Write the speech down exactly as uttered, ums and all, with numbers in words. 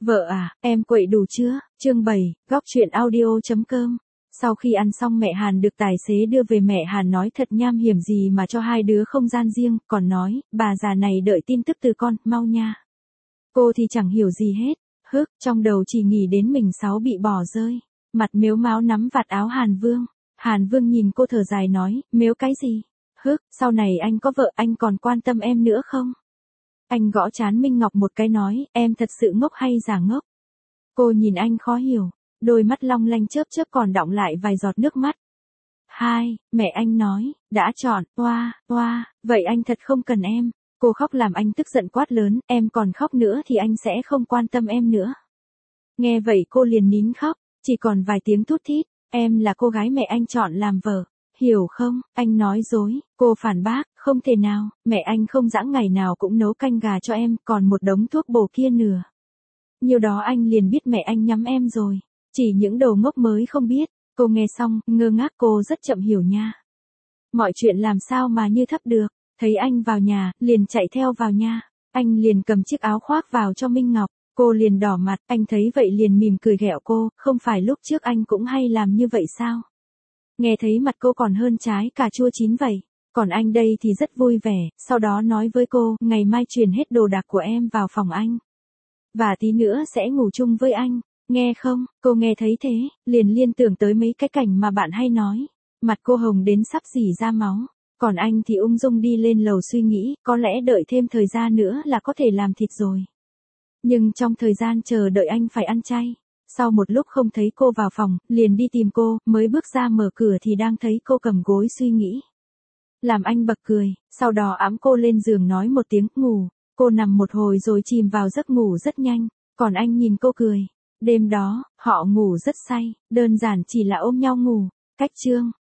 Vợ à, em quậy đủ chưa? Chương bảy, góc truyện audio.com. Sau khi ăn xong mẹ Hàn được tài xế đưa về, mẹ Hàn nói thật nham hiểm gì mà cho hai đứa không gian riêng, còn nói, bà già này đợi tin tức từ con, mau nha. Cô thì chẳng hiểu gì hết, hức, trong đầu chỉ nghĩ đến mình Sáu bị bỏ rơi. Mặt mếu máo nắm vạt áo Hàn Vương. Hàn Vương nhìn cô thở dài nói, mếu cái gì? Hức, sau này anh có vợ anh còn quan tâm em nữa không? Anh gõ trán Minh Ngọc một cái nói, em thật sự ngốc hay giả ngốc? Cô nhìn anh khó hiểu, đôi mắt long lanh chớp chớp còn đọng lại vài giọt nước mắt. Hai, mẹ anh nói, đã chọn, oa, oa, vậy anh thật không cần em. Cô khóc làm anh tức giận quát lớn, em còn khóc nữa thì anh sẽ không quan tâm em nữa. Nghe vậy cô liền nín khóc, chỉ còn vài tiếng thút thít, em là cô gái mẹ anh chọn làm vợ. Hiểu không, anh nói dối, cô phản bác, không thể nào, mẹ anh không dãng ngày nào cũng nấu canh gà cho em, còn một đống thuốc bổ kia nửa. Nhiều đó anh liền biết mẹ anh nhắm em rồi, chỉ những đầu ngốc mới không biết. Cô nghe xong, ngơ ngác, cô rất chậm hiểu nha. Mọi chuyện làm sao mà như thấp được, thấy anh vào nhà, liền chạy theo vào nha, anh liền cầm chiếc áo khoác vào cho Minh Ngọc, cô liền đỏ mặt, anh thấy vậy liền mỉm cười ghẹo cô, không phải lúc trước anh cũng hay làm như vậy sao? Nghe thấy mặt cô còn hơn trái cà chua chín vậy, còn anh đây thì rất vui vẻ, sau đó nói với cô, ngày mai chuyển hết đồ đạc của em vào phòng anh. Và tí nữa sẽ ngủ chung với anh, nghe không? Cô nghe thấy thế, liền liên tưởng tới mấy cái cảnh mà bạn hay nói. Mặt cô hồng đến sắp rỉ ra máu, còn anh thì ung dung đi lên lầu suy nghĩ, có lẽ đợi thêm thời gian nữa là có thể làm thịt rồi. Nhưng trong thời gian chờ đợi anh phải ăn chay. Sau một lúc không thấy cô vào phòng, liền đi tìm cô, mới bước ra mở cửa thì đang thấy cô cầm gối suy nghĩ. Làm anh bật cười, sau đó ẵm cô lên giường nói một tiếng, ngủ. Cô nằm một hồi rồi chìm vào giấc ngủ rất nhanh, còn anh nhìn cô cười. Đêm đó, họ ngủ rất say, đơn giản chỉ là ôm nhau ngủ. Cách chương.